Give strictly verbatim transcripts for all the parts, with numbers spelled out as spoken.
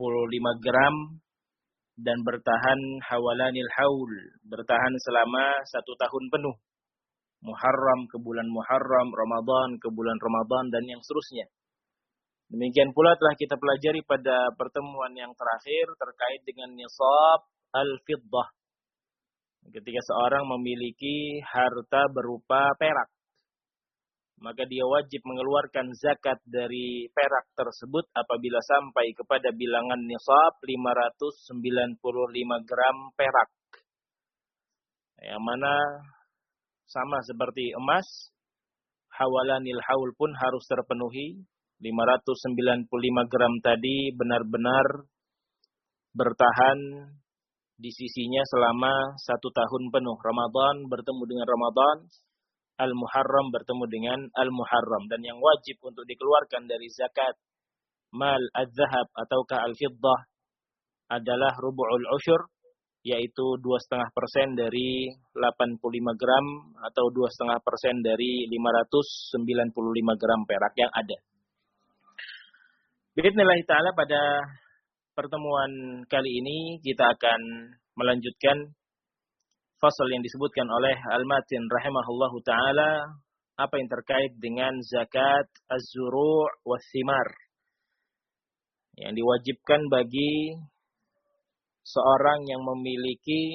puluh lima gram dan bertahan hawalanil haul, bertahan selama satu tahun penuh. Muharram ke bulan Muharram, Ramadan ke bulan Ramadan, dan yang seterusnya. Demikian pula telah kita pelajari pada pertemuan yang terakhir terkait dengan nisab al-fiddah. Ketika seorang memiliki harta berupa perak, maka dia wajib mengeluarkan zakat dari perak tersebut apabila sampai kepada bilangan nisab lima ratus sembilan puluh lima gram perak. Yang mana sama seperti emas, hawalanil haul pun harus terpenuhi. lima ratus sembilan puluh lima gram tadi benar-benar bertahan di sisinya selama satu tahun penuh. Ramadan bertemu dengan Ramadan, Al-Muharram bertemu dengan Al-Muharram. Dan yang wajib untuk dikeluarkan dari zakat mal al-zahab ataukah al-fiddah adalah rubu'ul usyur, yaitu dua koma lima persen dari delapan puluh lima gram atau dua koma lima persen dari lima ratus sembilan puluh lima gram perak yang ada. Bismillah ta'ala, pada pertemuan kali ini kita akan melanjutkan fasal yang disebutkan oleh Al-Matin rahimahullahu ta'ala, apa yang terkait dengan zakat az-zuru' was-thimar, yang diwajibkan bagi seorang yang memiliki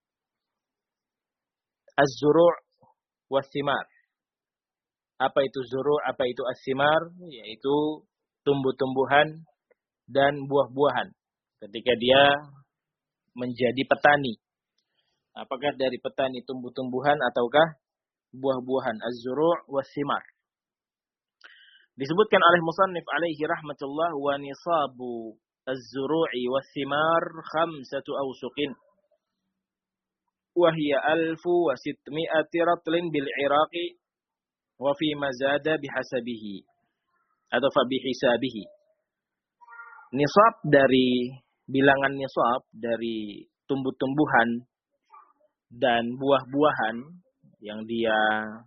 az-zuru' was-thimar. Apa itu zuru', apa itu as-thimar? Yaitu tumbuh-tumbuhan dan buah-buahan. Ketika dia menjadi petani, apakah dari petani tumbuh-tumbuhan ataukah buah-buahan, az-zuru' was-thimar. Disebutkan oleh musannif alaihi rahmatullah, wa nisabu az-zuru'i was-thimar khamsatu awsuqin wa hiya alfu wa sitmi'ati ratlin bil Iraqi wa fi mazada bihasabihi atau fa bihisabihi. Nisab dari bilangan nisab dari tumbuh-tumbuhan dan buah-buahan yang dia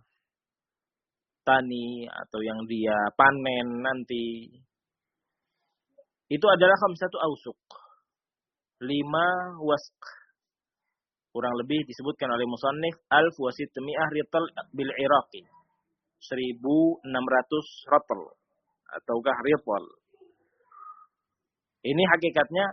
tani atau yang dia panen nanti, itu adalah khamsatu awsuq, lima wasq. Kurang lebih disebutkan oleh musannif alf wa sitmi'ah ritl bil Iraqi, seribu enam ratus ratl ataukah ritl. Ini hakikatnya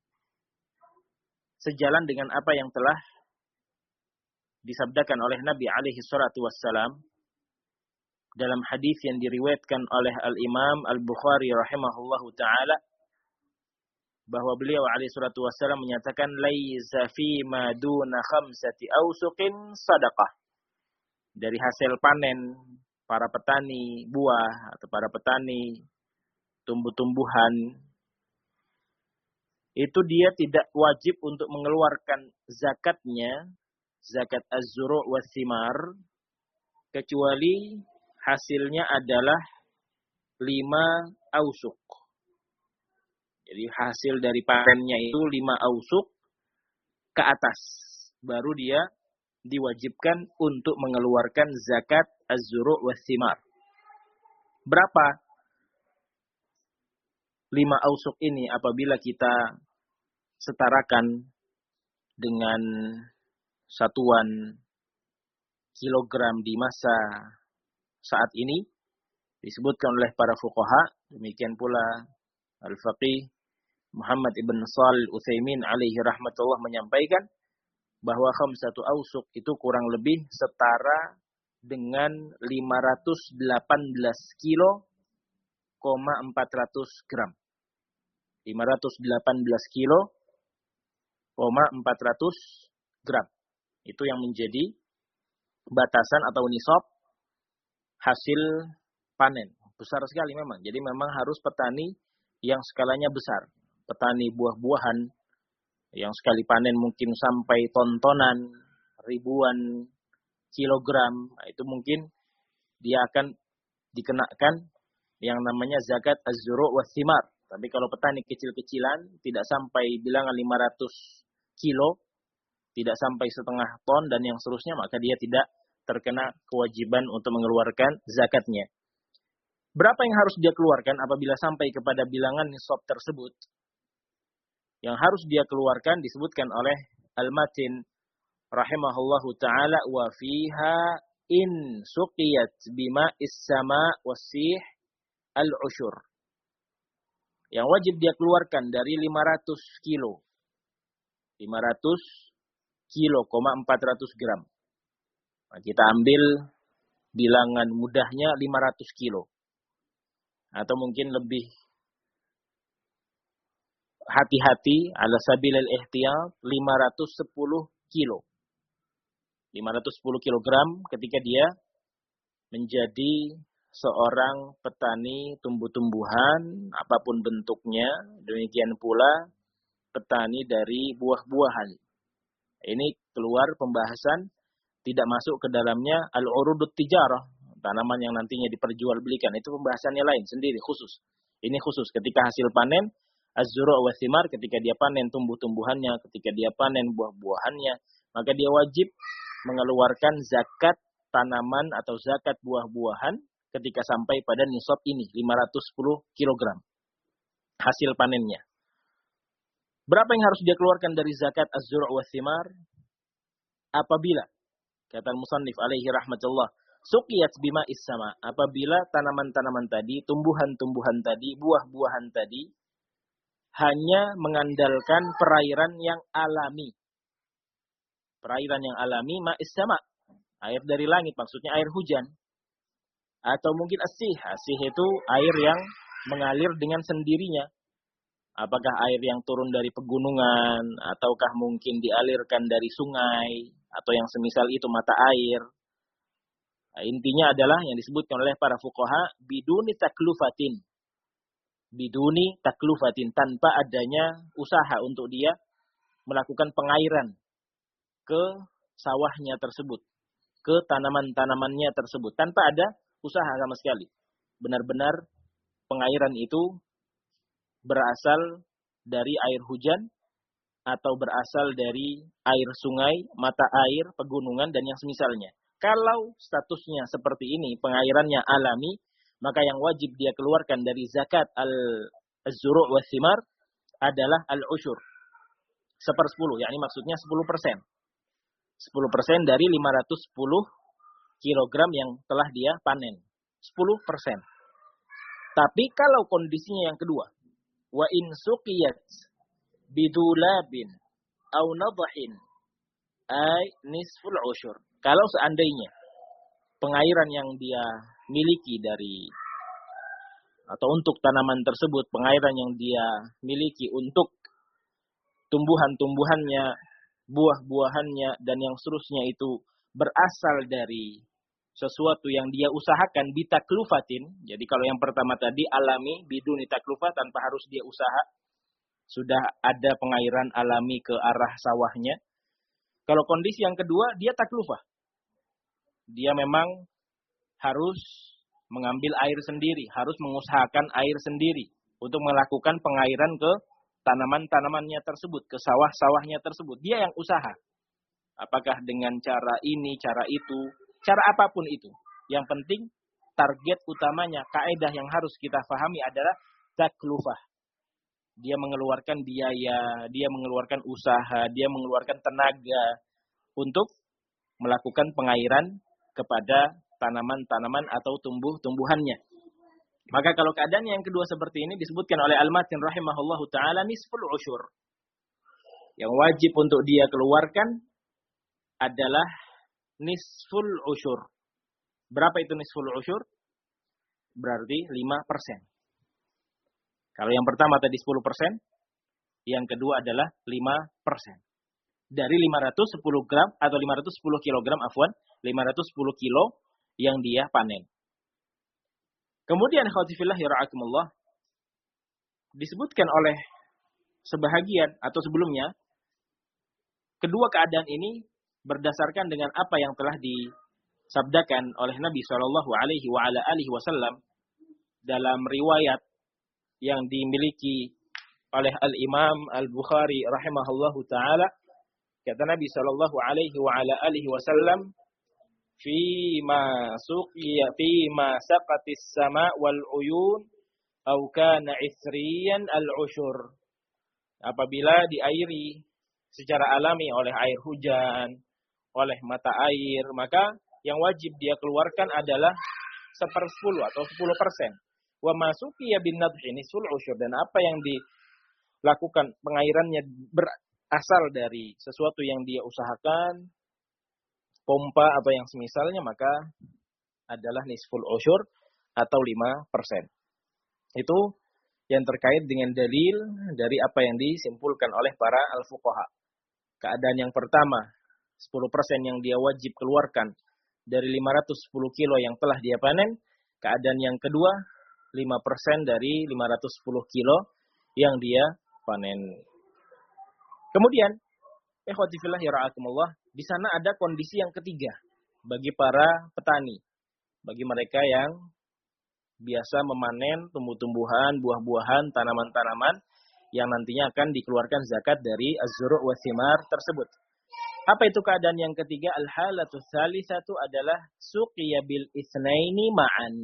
sejalan dengan apa yang telah disabdakan oleh Nabi alaihi salatu wassalam dalam hadis yang diriwayatkan oleh Al-Imam Al-Bukhari rahimahullahu ta'ala, bahwa beliau alaihi salatu wassalam menyatakan laisa fi ma duna khamsati awsuqin sadaqah. Dari hasil panen para petani buah atau para petani tumbuh-tumbuhan, itu dia tidak wajib untuk mengeluarkan zakatnya, zakat az-zuru' was-thimar, kecuali hasilnya adalah lima ausuk. Jadi hasil dari panennya itu lima ausuk ke atas, baru dia diwajibkan untuk mengeluarkan zakat az-zuru' was-thimar. Berapa lima ausuk ini apabila kita setarakan dengan satuan kilogram di masa saat ini? Disebutkan oleh para fuqaha, demikian pula Al-Faqih Muhammad ibn Shalih Al-Utsaimin alaihi rahmatullah menyampaikan bahwa khamsatu awsuq itu kurang lebih setara dengan lima ratus delapan belas kilo koma empat ratus gram. lima ratus delapan belas kilo koma empat ratus gram. Itu yang menjadi batasan atau nisab hasil panen. Besar sekali memang. Jadi memang harus petani yang skalanya besar. Petani buah-buahan yang sekali panen mungkin sampai tontonan, ribuan kilogram. Itu mungkin dia akan dikenakan yang namanya zakat az-zuru' was-thimar. Tapi kalau petani kecil-kecilan, tidak sampai bilangan lima ratus kilo, tidak sampai setengah ton dan yang seterusnya, maka dia tidak terkena kewajiban untuk mengeluarkan zakatnya. Berapa yang harus dia keluarkan apabila sampai kepada bilangan nisab tersebut? yang harus dia keluarkan disebutkan oleh Al-Matin rahimahullahu taala, wa fiha in suqiyat bima is-sama wasih al-ushur. Yang wajib dia keluarkan dari lima ratus kilo. lima ratus kilo, empat ratus gram. Nah, kita ambil bilangan mudahnya lima ratus kilo. Atau mungkin lebih hati-hati, ala sabilil ihtiyat, lima ratus sepuluh kilo. lima ratus sepuluh kilogram ketika dia menjadi seorang petani tumbuh-tumbuhan, apapun bentuknya, demikian pula petani dari buah-buahan. Ini keluar pembahasan, tidak masuk ke dalamnya al-urudut tijarah, tanaman yang nantinya diperjualbelikan. Itu pembahasannya lain, sendiri, khusus. Ini khusus ketika hasil panen, az-zuru' wa thimar, ketika dia panen tumbuh-tumbuhannya, ketika dia panen buah-buahannya, maka dia wajib mengeluarkan zakat tanaman atau zakat buah-buahan ketika sampai pada nisab ini, lima ratus sepuluh kilogram hasil panennya. Berapa yang harus dia keluarkan dari zakat az-zuru' wa thimar? Apabila, kata al-musannif alaihi rahmatullah, suqiyat bima is-sama, apabila tanaman-tanaman tadi, tumbuhan-tumbuhan tadi, buah-buahan tadi, hanya mengandalkan perairan yang alami. Perairan yang alami, ma'is sama, air dari langit, maksudnya air hujan. Atau mungkin asih, asih itu air yang mengalir dengan sendirinya. Apakah air yang turun dari pegunungan, ataukah mungkin dialirkan dari sungai, atau yang semisal itu mata air. Nah, intinya adalah yang disebutkan oleh para fuqaha, biduni taklufatin. Biduni taklufatin, tanpa adanya usaha untuk dia melakukan pengairan ke sawahnya tersebut, ke tanaman-tanamannya tersebut, tanpa ada usaha sama sekali. Benar-benar pengairan itu berasal dari air hujan atau berasal dari air sungai, mata air, pegunungan, dan yang semisalnya. Kalau statusnya seperti ini, pengairannya alami, maka yang wajib dia keluarkan dari zakat al-zuru' wa thimar adalah al-ushur. Sepersepuluh, yakni maksudnya sepuluh persen. sepuluh persen dari lima ratus sepuluh kilogram yang telah dia panen. sepuluh persen. Tapi kalau kondisinya yang kedua, wa in suqiyat bidulabin au nadahin ay nisful ushur. Kalau seandainya pengairan yang dia miliki dari atau untuk tanaman tersebut, pengairan yang dia miliki untuk tumbuhan-tumbuhannya, buah-buahannya, dan yang seterusnya itu berasal dari sesuatu yang dia usahakan bitaklufatin. Jadi kalau yang pertama tadi alami biduni taklufah, tanpa harus dia usaha, sudah ada pengairan alami ke arah sawahnya. Kalau kondisi yang kedua, dia taklufah. Dia memang harus mengambil air sendiri, harus mengusahakan air sendiri untuk melakukan pengairan ke tanaman-tanamannya tersebut, ke sawah-sawahnya tersebut. Dia yang usaha. Apakah dengan cara ini, cara itu, cara apapun itu. Yang penting target utamanya, kaidah yang harus kita pahami adalah taklufah. Dia mengeluarkan biaya, dia mengeluarkan usaha, dia mengeluarkan tenaga untuk melakukan pengairan kepada tanaman-tanaman atau tumbuh-tumbuhannya. Maka kalau keadaannya yang kedua seperti ini disebutkan oleh Al-Matin rahimahullahu ta'ala nisful ushur. Yang wajib untuk dia keluarkan adalah nisful ushur. Berapa itu nisful ushur? Berarti lima persen. Kalau yang pertama tadi sepuluh persen, yang kedua adalah lima persen. Dari lima ratus sepuluh gram atau lima ratus sepuluh kilogram, afwan, lima ratus sepuluh kilo yang dia panen. Kemudian khawatifillah yara'akumullah, disebutkan oleh sebahagian atau sebelumnya, kedua keadaan ini berdasarkan dengan apa yang telah disabdakan oleh Nabi shallallahu alaihi wa ala alihi wasallam dalam riwayat yang dimiliki oleh Al-Imam Al-Bukhari rahimahullahu ta'ala. Kata Nabi shallallahu alaihi wa ala alihi wasallam, Fima suqiya fima saqatis sama wal uyun au kana isriyan al-ushur. Apabila diairi secara alami oleh air hujan, oleh mata air, maka yang wajib dia keluarkan adalah sepersepuluh atau sepuluh persen. Wa masuqiya bin nadhi nisful usyur, dan apa yang dilakukan pengairannya berasal dari sesuatu yang dia usahakan, pompa atau yang semisalnya, maka adalah nisful usyur atau lima persen. Itu yang terkait dengan dalil dari apa yang disimpulkan oleh para al-fuqaha. Keadaan yang pertama, sepuluh persen yang dia wajib keluarkan dari lima ratus sepuluh kilo yang telah dia panen. Keadaan yang kedua, lima persen dari lima ratus sepuluh kilo yang dia panen. Kemudian, ikhwati fillah ya ra'akumullah, di sana ada kondisi yang ketiga bagi para petani, bagi mereka yang biasa memanen tumbuh-tumbuhan, buah-buahan, tanaman-tanaman yang nantinya akan dikeluarkan zakat dari az-zuru' wa thimar tersebut. Apa itu keadaan yang ketiga? Al-halatu tsalitsatu adalah suqiya bil itsnaini ma'an.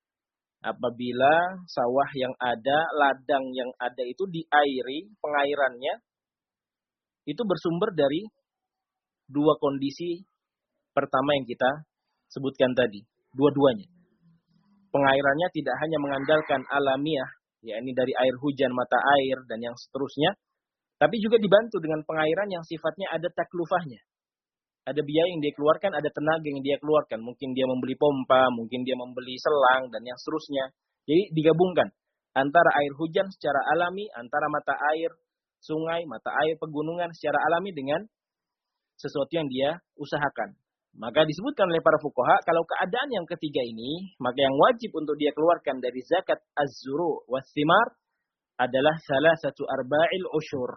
Apabila sawah yang ada, ladang yang ada itu diairi, pengairannya itu bersumber dari dua kondisi pertama yang kita sebutkan tadi, dua-duanya. Pengairannya tidak hanya mengandalkan alamiah, yakni dari air hujan, mata air, dan yang seterusnya, tapi juga dibantu dengan pengairan yang sifatnya ada taklufahnya. Ada biaya yang dia keluarkan, ada tenaga yang dia keluarkan. Mungkin dia membeli pompa, mungkin dia membeli selang, dan yang seterusnya. Jadi digabungkan antara air hujan secara alami, antara mata air sungai, mata air pegunungan secara alami dengan sesuatu yang dia usahakan. Maka disebutkan oleh para fuqaha, kalau keadaan yang ketiga ini, maka yang wajib untuk dia keluarkan dari zakat az-zuru' was thimar adalah salah satu arba'il usyur,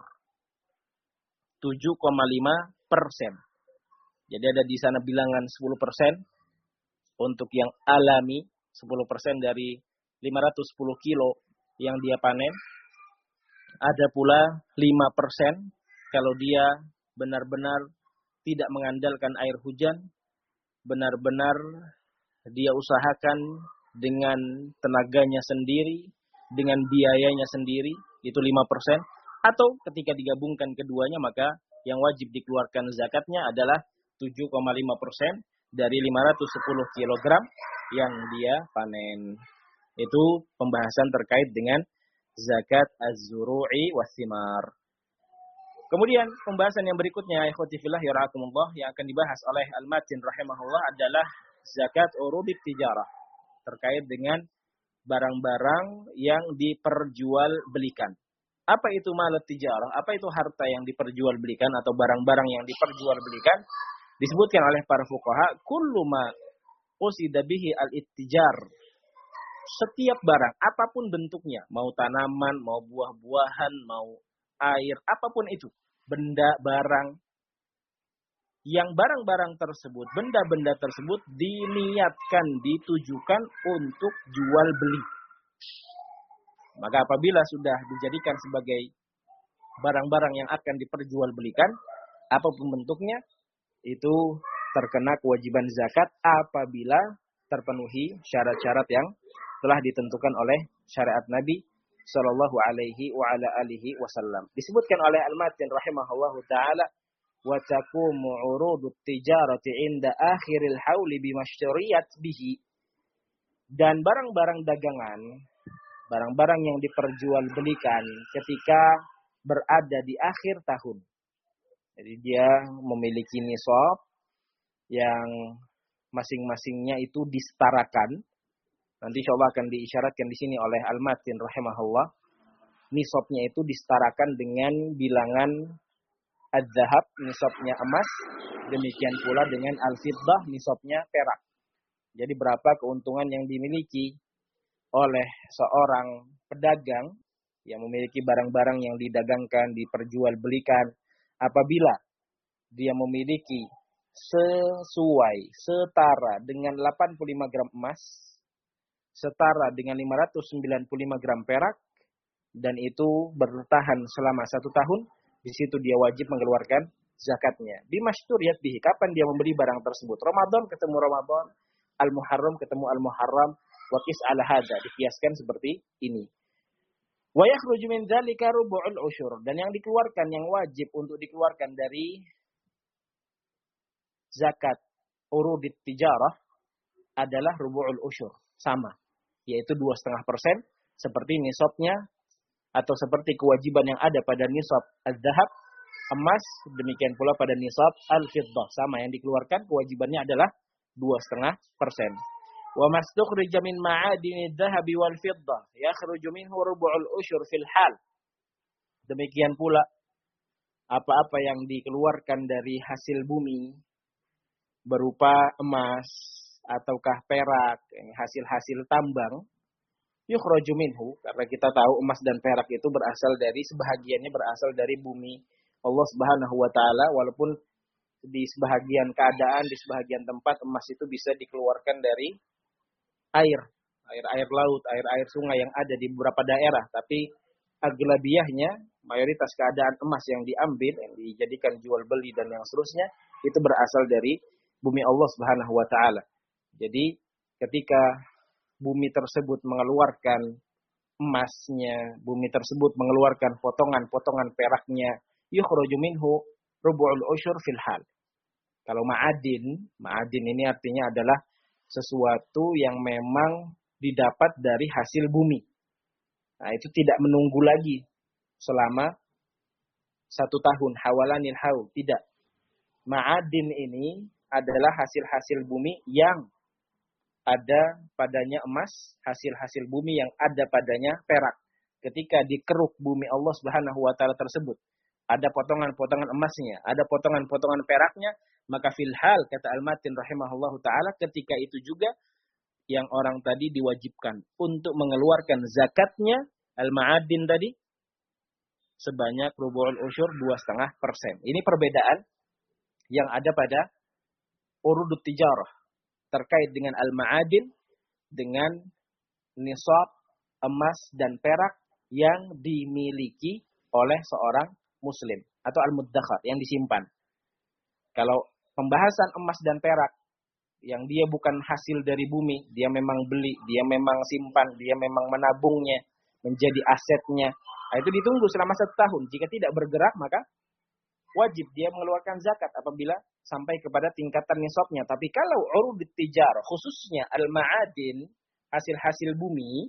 tujuh koma lima persen. Jadi ada di sana bilangan sepuluh persen untuk yang alami, sepuluh persen dari lima ratus sepuluh kilo yang dia panen. Ada pula lima persen kalau dia benar-benar tidak mengandalkan air hujan, benar-benar dia usahakan dengan tenaganya sendiri, dengan biayanya sendiri, itu lima persen. Atau ketika digabungkan keduanya, maka yang wajib dikeluarkan zakatnya adalah tujuh koma lima persen dari lima ratus sepuluh kilogram yang dia panen. Itu pembahasan terkait dengan zakat az-zuru'i was-thimar. Kemudian pembahasan yang berikutnya, ikhwati fillah ya ra'akumullah, yang akan dibahas oleh Al-Matin rahimahullah adalah zakat urudit tijarah, terkait dengan barang-barang yang diperjualbelikan. Apa itu malat tijarah? Apa itu harta yang diperjualbelikan atau barang-barang yang diperjualbelikan? Disebutkan oleh para fuqaha, kullu ma qusida bihi al-ittijar. Setiap barang, apapun bentuknya, mau tanaman, mau buah-buahan, mau air, apapun itu, benda, barang, yang barang-barang tersebut, benda-benda tersebut diniatkan, ditujukan untuk jual beli. Maka apabila sudah dijadikan sebagai barang-barang yang akan diperjualbelikan, apapun bentuknya, itu terkena kewajiban zakat apabila terpenuhi syarat-syarat yang telah ditentukan oleh syariat Nabi sallallahu alaihi wa ala alihi wasallam. Disebutkan oleh Al-Matin rahimahullahu taala, wa taqumu urudut tijarati inda akhiril hauli bimasyriyat bihi. Dan barang-barang dagangan, barang-barang yang diperjualbelikan ketika berada di akhir tahun. Jadi dia memiliki nisab yang masing-masingnya itu disetarakan. Nanti insyaallah akan diisyaratkan di sini oleh Al-Matin rahimahullah. Nisabnya itu disetarakan dengan bilangan az-zahab, nisabnya emas, demikian pula dengan al-fiddah, nisabnya perak. Jadi berapa keuntungan yang dimiliki oleh seorang pedagang yang memiliki barang-barang yang didagangkan, diperjualbelikan, apabila dia memiliki sesuai, setara dengan delapan puluh lima gram emas, setara dengan lima ratus sembilan puluh lima gram perak, dan itu bertahan selama satu tahun, di situ dia wajib mengeluarkan zakatnya. Bimasturiyat bihi, kapan dia membeli barang tersebut? Ramadan ketemu Ramadan, Al-Muharram ketemu Al-Muharram, waqis ala hadza, dikiaskan seperti ini. Wa yakhruju min dzalika rubu'ul usyur, dan yang dikeluarkan, yang wajib untuk dikeluarkan dari zakat urudit tijarah adalah rubu'ul usyur, sama, yaitu dua koma lima persen seperti nisabnya atau seperti kewajiban yang ada pada nisab az-zahab, emas, demikian pula pada nisab al-fiddah, sama, yang dikeluarkan kewajibannya adalah dua koma lima persen. Wa mastukhrija min ma'adini adh-dhahabi wal fiddah yakhruju minhu rubu'ul usyur fil hal. Demikian pula apa-apa yang dikeluarkan dari hasil bumi berupa emas ataukah perak, hasil-hasil tambang, yukhraju minhu, karena kita tahu emas dan perak itu berasal dari, sebahagiannya berasal dari bumi Allah Subhanahu wa taala, walaupun di sebahagian keadaan, di sebahagian tempat emas itu bisa dikeluarkan dari air, air-air laut, air-air sungai yang ada di beberapa daerah, tapi aglabiyahnya, mayoritas keadaan emas yang diambil, yang dijadikan jual beli dan yang seterusnya, itu berasal dari bumi Allah Subhanahu wa taala. Jadi ketika bumi tersebut mengeluarkan emasnya, bumi tersebut mengeluarkan potongan-potongan peraknya, yukhraju minhu rubu'ul usyur fil hal. Kalau ma'adin, ma'adin ini artinya adalah sesuatu yang memang didapat dari hasil bumi. Nah, itu tidak menunggu lagi selama satu tahun, hawalanil haul, tidak. Ma'adin ini adalah hasil-hasil bumi yang ada padanya emas, hasil-hasil bumi yang ada padanya perak. Ketika dikeruk bumi Allah Subhanahu wa taala tersebut, ada potongan-potongan emasnya, ada potongan-potongan peraknya, maka fil hal, kata Al-Matin rahimahullahu taala, ketika itu juga yang orang tadi diwajibkan untuk mengeluarkan zakatnya al-ma'adin tadi sebanyak rubu'ul usyur dua koma lima persen. Ini perbedaan yang ada pada urudut tijarah terkait dengan al-ma'adin, dengan nisab emas dan perak yang dimiliki oleh seorang muslim atau al-muddakhar, yang disimpan. Kalau pembahasan emas dan perak yang dia bukan hasil dari bumi, dia memang beli, dia memang simpan, dia memang menabungnya menjadi asetnya, nah, itu ditunggu selama satu tahun. Jika tidak bergerak, maka wajib dia mengeluarkan zakat apabila sampai kepada tingkatan nisabnya. Tapi kalau urudut tijarah, khususnya al-ma'adin, hasil-hasil bumi,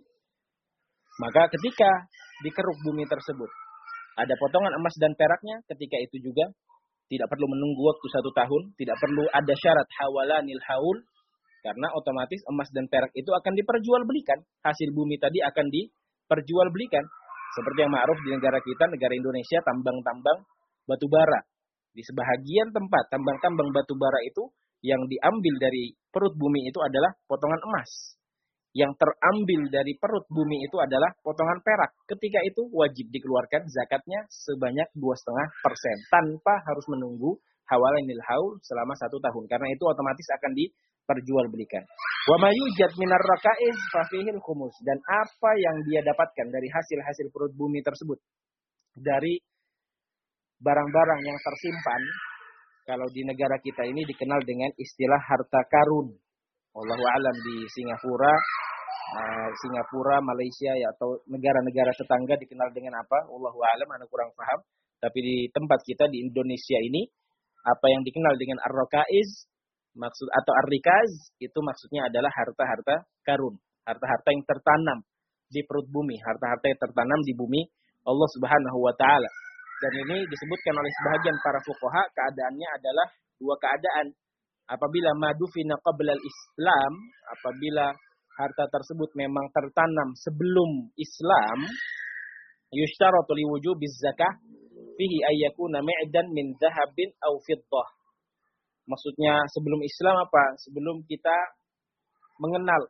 maka ketika dikeruk bumi tersebut, ada potongan emas dan peraknya, ketika itu juga tidak perlu menunggu waktu satu tahun, tidak perlu ada syarat hawalanil haul, karena otomatis emas dan perak itu akan diperjualbelikan. Hasil bumi tadi akan diperjualbelikan. Seperti yang ma'ruf di negara kita, negara Indonesia, tambang-tambang batu bara. Di sebahagian tempat, tambang-tambang batu bara itu, yang diambil dari perut bumi itu adalah potongan emas. Yang terambil dari perut bumi itu adalah potongan perak. Ketika itu wajib dikeluarkan zakatnya sebanyak dua koma lima persen. Tanpa harus menunggu hawalanil haul selama satu tahun. Karena itu otomatis akan diperjualbelikan. Wa ma yujad minar rakaiz fafihil khumus. Dan apa yang dia dapatkan dari hasil-hasil perut bumi tersebut, dari barang-barang yang tersimpan, kalau di negara kita ini dikenal dengan istilah harta karun. Wallahu a'lam, di Singapura, uh, Singapura, Malaysia, ya, atau negara-negara tetangga dikenal dengan apa? Wallahu a'lam, ana kurang paham. Tapi di tempat kita di Indonesia ini, apa yang dikenal dengan ar-rakaiz maksud atau ar-rikaz, itu maksudnya adalah harta-harta karun, harta-harta yang tertanam di perut bumi, harta-harta yang tertanam di bumi Allah Subhanahu wa taala. Dan ini disebutkan oleh sebahagian para fuqaha, keadaannya adalah dua keadaan. Apabila madufina qablal Islam, apabila harta tersebut memang tertanam sebelum Islam, yushtaratu liwujubiz zakah fihi ayyakuna mi'dan min dhahabin aw fiddah. Maksudnya sebelum Islam apa? Sebelum kita mengenal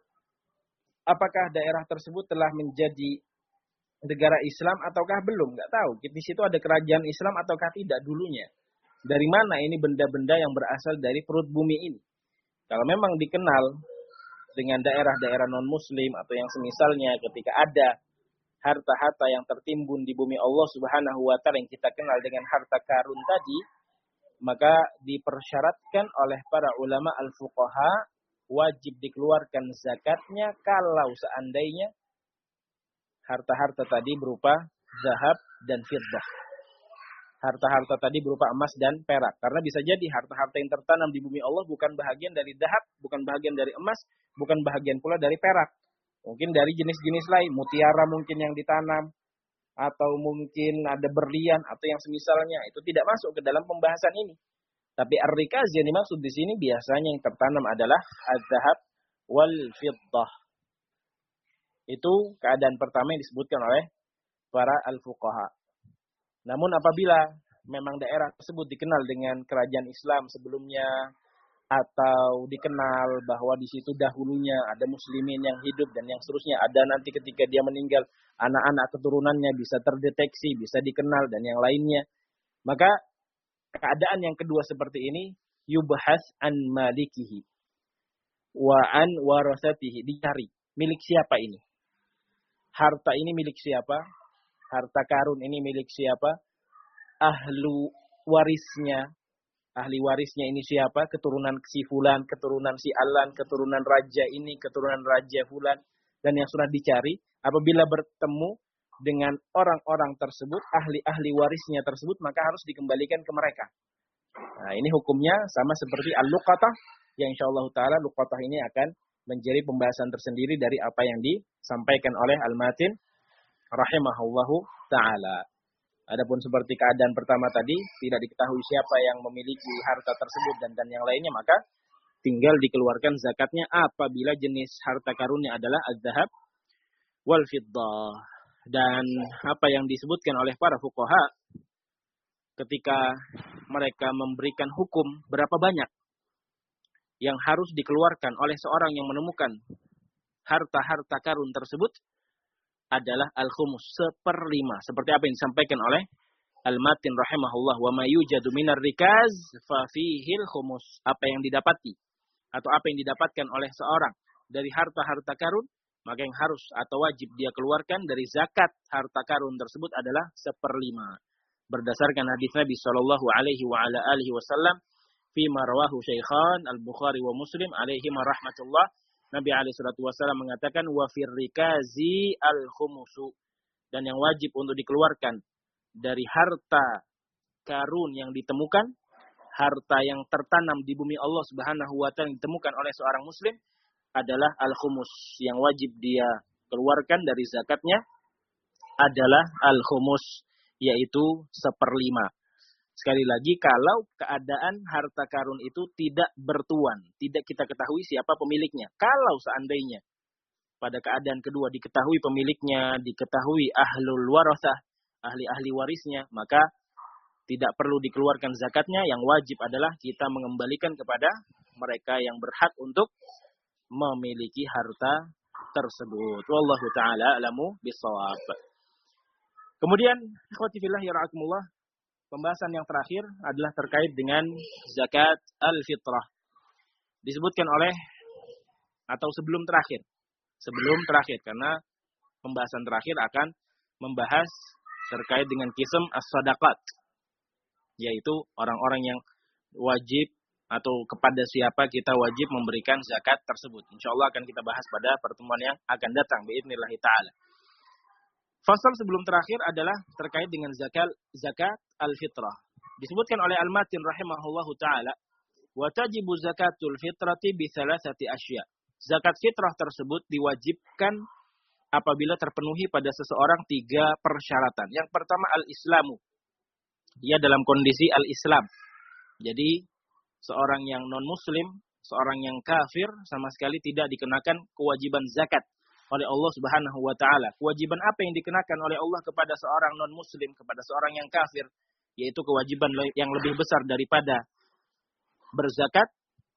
apakah daerah tersebut telah menjadi negara Islam ataukah belum, nggak tahu. Di situ ada kerajaan Islam ataukah tidak dulunya. Dari mana ini benda-benda yang berasal dari perut bumi ini? Kalau memang dikenal dengan daerah-daerah non-muslim atau yang semisalnya, ketika ada harta-harta yang tertimbun di bumi Allah Subhanahu wa taala yang kita kenal dengan harta karun tadi, maka dipersyaratkan oleh para ulama al-fuqaha wajib dikeluarkan zakatnya kalau seandainya harta-harta tadi berupa zahab dan fiddah. Harta-harta tadi berupa emas dan perak. Karena bisa jadi harta-harta yang tertanam di bumi Allah bukan bahagian dari zahab, bukan bahagian dari emas, bukan bahagian pula dari perak. Mungkin dari jenis-jenis lain, mutiara mungkin yang ditanam, atau mungkin ada berlian atau yang semisalnya. Itu tidak masuk ke dalam pembahasan ini. Tapi ar-rikaz yang dimaksud di sini biasanya yang tertanam adalah az-zahab wal fiddah. Itu keadaan pertama yang disebutkan oleh para al-fuqaha. Namun apabila memang daerah tersebut dikenal dengan kerajaan Islam sebelumnya, atau dikenal bahwa di situ dahulunya ada muslimin yang hidup dan yang seterusnya, ada nanti ketika dia meninggal anak-anak keturunannya bisa terdeteksi, bisa dikenal dan yang lainnya, maka keadaan yang kedua seperti ini yubhas an malikihi wa an warasatihi, dicari milik siapa ini, harta ini milik siapa, harta karun ini milik siapa, ahlu warisnya, ahli warisnya ini siapa, keturunan si fulan, keturunan si alan, keturunan raja ini, keturunan raja fulan, dan yang sudah dicari. Apabila bertemu dengan orang-orang tersebut, ahli-ahli warisnya tersebut, maka harus dikembalikan ke mereka. Nah, ini hukumnya sama seperti al-luqatah, yang insyaallah ta'ala luqatah ini akan menjadi pembahasan tersendiri dari apa yang disampaikan oleh Al-Matin rahimahullahu ta'ala. Adapun seperti keadaan pertama tadi, tidak diketahui siapa yang memiliki harta tersebut dan dan yang lainnya, maka tinggal dikeluarkan zakatnya apabila jenis harta karunnya adalah az-zahab wal fiddah. Dan apa yang disebutkan oleh para fuqaha ketika mereka memberikan hukum berapa banyak yang harus dikeluarkan oleh seorang yang menemukan harta-harta karun tersebut, adalah al-khumus, seperlima. Seperti apa yang disampaikan oleh Al-Matin rahimahullah, wa ma yujadu minar rikaz fa fihil khumus. Apa yang didapati atau apa yang didapatkan oleh seorang dari harta-harta karun, maka yang harus atau wajib dia keluarkan dari zakat harta karun tersebut adalah seperlima. Berdasarkan hadis Nabi sallallahu alaihi wa ala alihi wasallam fi ma rawahu Syaikhan Al-Bukhari wa Muslim alaihi rahmatullah. Nabi alaihi salatu wasallam mengatakan wa fir rikazi al-khumusu, dan yang wajib untuk dikeluarkan dari harta karun yang ditemukan, harta yang tertanam di bumi Allah Subhanahu wa taala yang ditemukan oleh seorang muslim adalah al-khumus. Yang wajib dia keluarkan dari zakatnya adalah al-khumus, yaitu seperlima. Sekali lagi, kalau keadaan harta karun itu tidak bertuan, tidak kita ketahui siapa pemiliknya. Kalau seandainya pada keadaan kedua diketahui pemiliknya, diketahui ahlul warasah, ahli-ahli warisnya, maka tidak perlu dikeluarkan zakatnya. Yang wajib adalah kita mengembalikan kepada mereka yang berhak untuk memiliki harta tersebut. Wallahu ta'ala alamu bisawab. Kemudian, ikhwati fillah ya ra'akumullah, pembahasan yang terakhir adalah terkait dengan zakat al-fitrah. Disebutkan oleh, atau sebelum terakhir. Sebelum terakhir, karena pembahasan terakhir akan membahas terkait dengan qism as-sadaqat. Yaitu orang-orang yang wajib atau kepada siapa kita wajib memberikan zakat tersebut. InsyaAllah akan kita bahas pada pertemuan yang akan datang. Bi'idhnillahi ta'ala. Fasal sebelum terakhir adalah terkait dengan zakat zakat al-fitrah. Disebutkan oleh Al-Matin rahimahullahu taala, wa tajibu zakatul fitrati bi thalathati asya. Zakat fitrah tersebut diwajibkan apabila terpenuhi pada seseorang tiga persyaratan. Yang pertama al-islamu. Dia dalam kondisi al-islam. Jadi seorang yang non-muslim, seorang yang kafir sama sekali tidak dikenakan kewajiban zakat oleh Allah Subhanahu wa taala. Kewajiban apa yang dikenakan oleh Allah kepada seorang non-muslim, kepada seorang yang kafir, yaitu kewajiban yang lebih besar daripada berzakat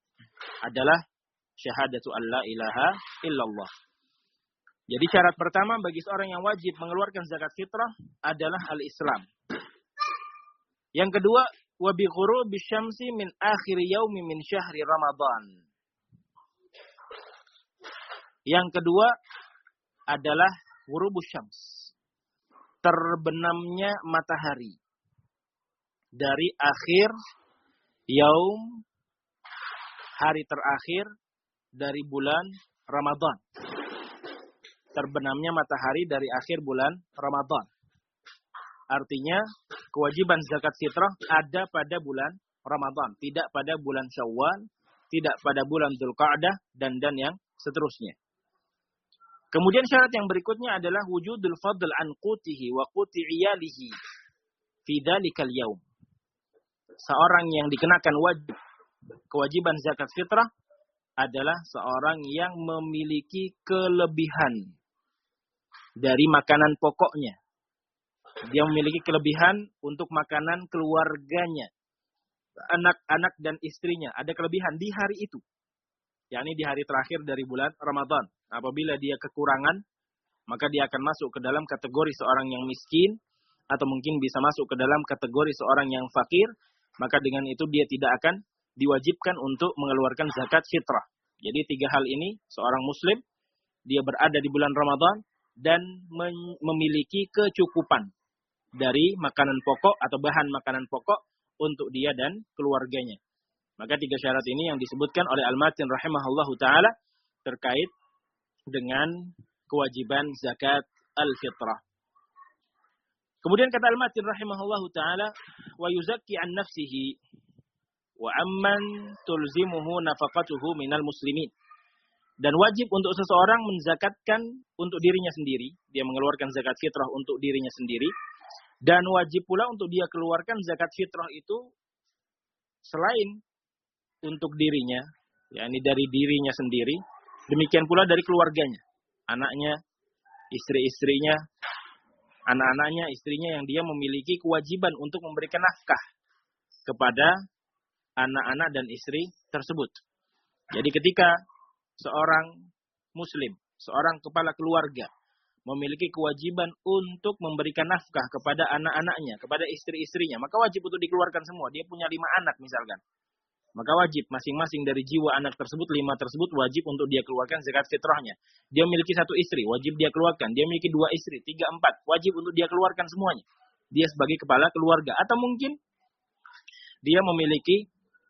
adalah syahadatu alla ilaha illallah. Jadi syarat pertama bagi seorang yang wajib mengeluarkan zakat fitrah adalah al-Islam. Yang kedua, wa bi ghurubi syamsi min akhir yaumi min syahri Ramadan. Yang kedua adalah ghurubus syams, terbenamnya matahari dari akhir yaum, hari terakhir dari bulan Ramadan. terbenamnya matahari dari akhir bulan Ramadan. Artinya kewajiban zakat fitrah ada pada bulan Ramadan, tidak pada bulan Syawal, tidak pada bulan Dzulqa'dah dan dan yang seterusnya. Kemudian syarat yang berikutnya adalah wujudul fadl an qutihi wa quti iyalihi fi dzalikal yaum. Seorang yang dikenakan wajib kewajiban zakat fitrah adalah seorang yang memiliki kelebihan dari makanan pokoknya. Dia memiliki kelebihan untuk makanan keluarganya, anak-anak dan istrinya. Ada kelebihan di hari itu, yakni di hari terakhir dari bulan Ramadan. Apabila dia kekurangan, maka dia akan masuk ke dalam kategori seorang yang miskin, atau mungkin bisa masuk ke dalam kategori seorang yang fakir. Maka dengan itu dia tidak akan diwajibkan untuk mengeluarkan zakat fitrah. Jadi tiga hal ini, seorang muslim, dia berada di bulan Ramadan dan memiliki kecukupan dari makanan pokok atau bahan makanan pokok untuk dia dan keluarganya. Maka tiga syarat ini yang disebutkan oleh Al-Matin rahimahullahu ta'ala terkait dengan kewajiban zakat al-fitrah. Kemudian kata Al-Matin rahimahullahu ta'ala, wa yuzakki an nafsihi wa amman tulzimuhu nafaqatuhu minal muslimin. Dan wajib untuk seseorang menzakatkan untuk dirinya sendiri. Dia mengeluarkan zakat fitrah untuk dirinya sendiri. Dan wajib pula untuk dia keluarkan zakat fitrah itu selain untuk dirinya, yakni dari dirinya sendiri, demikian pula dari keluarganya, anaknya, istri-istrinya, anak-anaknya, istrinya yang dia memiliki kewajiban untuk memberikan nafkah kepada anak-anak dan istri tersebut. Jadi ketika seorang muslim, seorang kepala keluarga memiliki kewajiban untuk memberikan nafkah kepada anak-anaknya, kepada istri-istrinya, maka wajib untuk dikeluarkan semua. Dia punya lima anak misalkan. Maka wajib masing-masing dari jiwa anak tersebut, lima tersebut wajib untuk dia keluarkan zakat fitrahnya. Dia memiliki satu istri, wajib dia keluarkan. Dia memiliki dua istri, tiga, empat, wajib untuk dia keluarkan semuanya. Dia sebagai kepala keluarga. Atau mungkin dia memiliki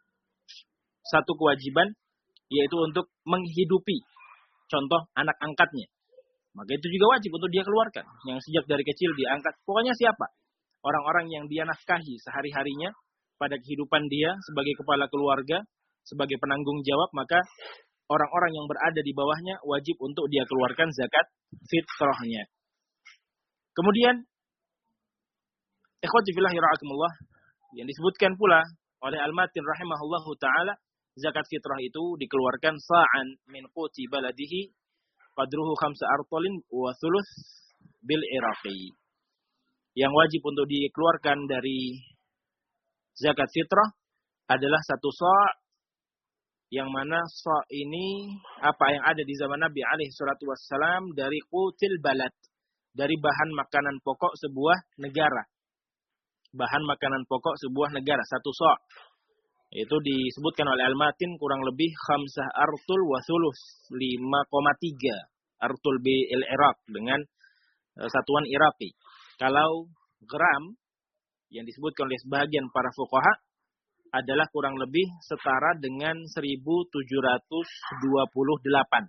satu kewajiban, yaitu untuk menghidupi, contoh anak angkatnya. Maka itu juga wajib untuk dia keluarkan. Yang sejak dari kecil diangkat. Pokoknya siapa? Orang-orang yang dia nafkahi sehari-harinya pada kehidupan dia sebagai kepala keluarga, sebagai penanggung jawab, maka orang-orang yang berada di bawahnya wajib untuk dia keluarkan zakat fitrahnya. Kemudian, ikhwati fillah ra'akumullah, yang disebutkan pula oleh Al-Matin rahimahullahu ta'ala, zakat fitrah itu dikeluarkan sa'an min quti baladihi qadruhu khamsa artalin wa thuluth bil iraqi. Yang wajib untuk dikeluarkan dari zakat fitrah adalah satu sa' yang mana sa' ini apa yang ada di zaman Nabi alaihi salatu wassalam dari qutil balad, dari bahan makanan pokok sebuah negara. Bahan makanan pokok sebuah negara, satu sa'. Itu disebutkan oleh Al-Matin kurang lebih khamsah artul wa thuluth, lima koma tiga artul bil Iraq dengan uh, satuan Iraqi. Kalau gram yang disebutkan oleh sebagian para fuqaha adalah kurang lebih setara dengan seribu tujuh ratus dua puluh delapan.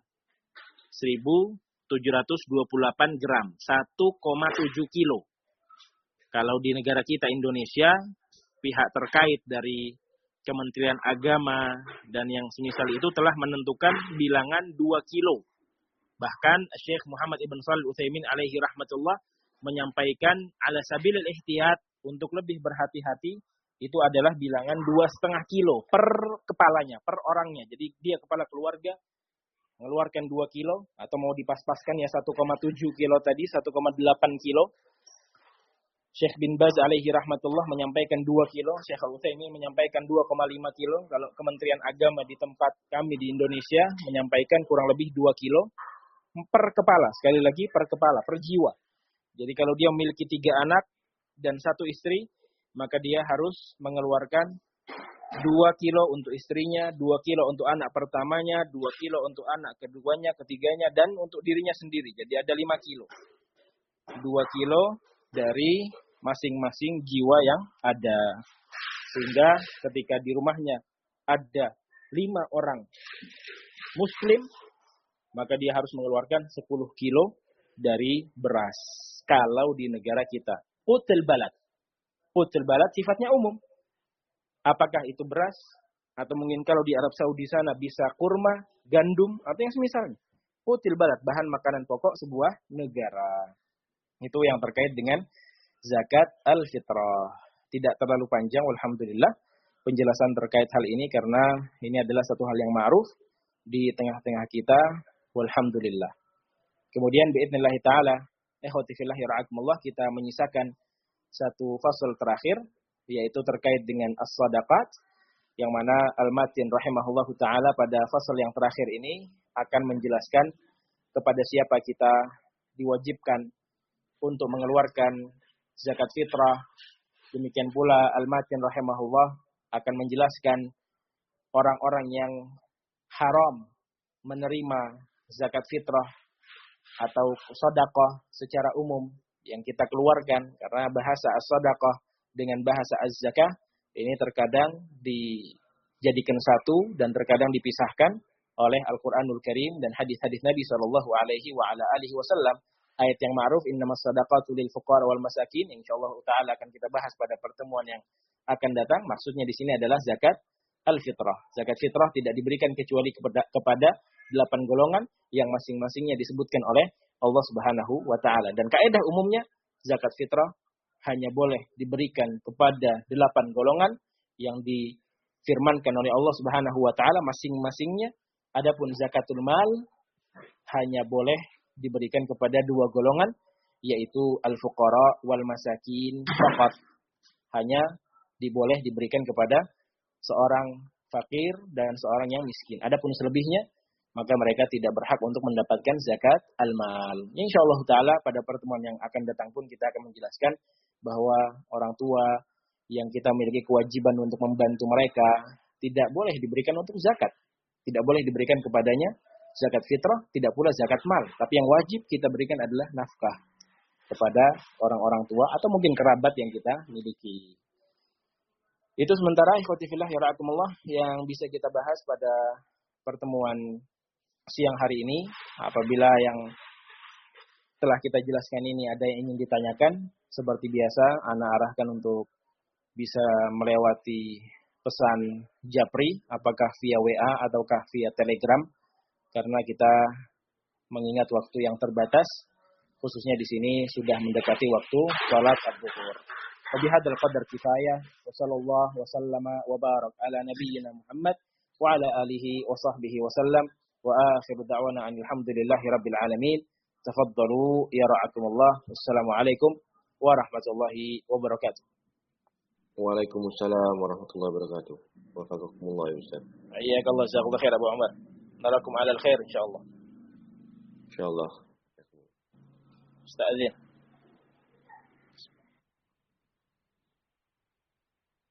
seribu tujuh ratus dua puluh delapan gram, satu koma tujuh kilo. Kalau di negara kita Indonesia, pihak terkait dari Kementerian Agama dan yang semisal itu telah menentukan bilangan dua kilo. Bahkan Syekh Muhammad Ibn Shalih Al-Utsaimin alaihi rahmatullah menyampaikan ala sabilil ihtiyat, untuk lebih berhati-hati, itu adalah bilangan dua setengah kilo per kepalanya, per orangnya. Jadi dia kepala keluarga mengeluarkan dua kilo, atau mau dipas-paskan ya satu koma tujuh kilo tadi, satu koma delapan kilo. Syekh bin Baz alaihi rahmatullah menyampaikan dua kilo, Syekh Al-Utsaimin menyampaikan dua koma lima kilo. Kalau Kementerian Agama di tempat kami di Indonesia menyampaikan kurang lebih dua kilo per kepala. Sekali lagi per kepala, per jiwa. Jadi kalau dia memiliki tiga anak dan satu istri, maka dia harus mengeluarkan dua kilo untuk istrinya, dua kilo untuk anak pertamanya, dua kilo untuk anak keduanya, ketiganya, dan untuk dirinya sendiri. Jadi ada lima kilo. dua kilo dari masing-masing jiwa yang ada. Sehingga ketika di rumahnya ada lima orang muslim, maka dia harus mengeluarkan sepuluh kilo dari beras. Kalau di negara kita. Qutul balad. Qutul balad sifatnya umum. Apakah itu beras? Atau mungkin kalau di Arab Saudi sana bisa kurma, gandum, atau yang semisalnya. Qutul balad, bahan makanan pokok sebuah negara. Itu yang terkait dengan zakat al-fitrah. Tidak terlalu panjang, alhamdulillah, penjelasan terkait hal ini karena ini adalah satu hal yang ma'ruf di tengah-tengah kita, walhamdulillah. Kemudian biidznillah ta'ala, ikhwati fillah yara'akumullah, kita menyisakan satu fasal terakhir, yaitu terkait dengan as-sadaqat, yang mana Al-Matin rahimahullahu ta'ala pada fasal yang terakhir ini akan menjelaskan kepada siapa kita diwajibkan untuk mengeluarkan zakat fitrah. Demikian pula Al-Matin rahimahullah akan menjelaskan orang-orang yang haram menerima zakat fitrah atau sedekah secara umum yang kita keluarkan, karena bahasa as-sedekah dengan bahasa az-zakah ini terkadang dijadikan satu dan terkadang dipisahkan oleh Al-Qur'anul Karim dan hadis-hadis Nabi sallallahu alaihi wa ala alihi wasallam. Ayat yang ma'ruf, innamas shadaqatu lil fuqara wal masakin, insyaallah taala akan kita bahas pada pertemuan yang akan datang. Maksudnya di sini adalah zakat al-fitrah. Zakat fitrah tidak diberikan kecuali kepada, kepada delapan golongan yang masing-masingnya disebutkan oleh Allah Subhanahu wa taala. Dan kaidah umumnya zakat fitrah hanya boleh diberikan kepada delapan golongan yang difirmankan oleh Allah Subhanahu wa taala masing-masingnya. Adapun zakatul mal hanya boleh diberikan kepada dua golongan, yaitu al-fuqara wal masakin faqat. Hanya diboleh diberikan kepada seorang fakir dan seorang yang miskin. Adapun selebihnya, maka mereka tidak berhak untuk mendapatkan zakat al-mal. Insyaallah taala pada pertemuan yang akan datang pun kita akan menjelaskan bahwa orang tua yang kita memiliki kewajiban untuk membantu mereka tidak boleh diberikan untuk zakat. Tidak boleh diberikan kepadanya zakat fitrah, tidak pula zakat mal. Tapi yang wajib kita berikan adalah nafkah kepada orang-orang tua atau mungkin kerabat yang kita miliki. Itu sementara ikhwati fillah yara'akumullah yang bisa kita bahas pada pertemuan siang hari ini. Apabila yang telah kita jelaskan ini ada yang ingin ditanyakan, seperti biasa ana arahkan untuk bisa melewati pesan Japri, apakah via W A ataukah via Telegram, karena kita mengingat waktu yang terbatas, khususnya di sini sudah mendekati waktu salat az-zuhur. Wa bihadzal qadar kifayah, wa sallallahu wa sallama wa barak ala nabiyyina Muhammad wa ala alihi wa sahbihi wa sallam, wa akhiru da'wana alhamdulillahi rabbil alamin. Tafaddalu ya ra'akumullah. Wassalamualaikum warahmatullahi wabarakatuh. Waalaikumsalam warahmatullahi wabarakatuh. Wafaqakumullah ya Ustaz. Hayyakallah, jazakallahu khair Abu Umar. Narakum ala al-khair insyaallah. Insyaallah. Ustaz Azin.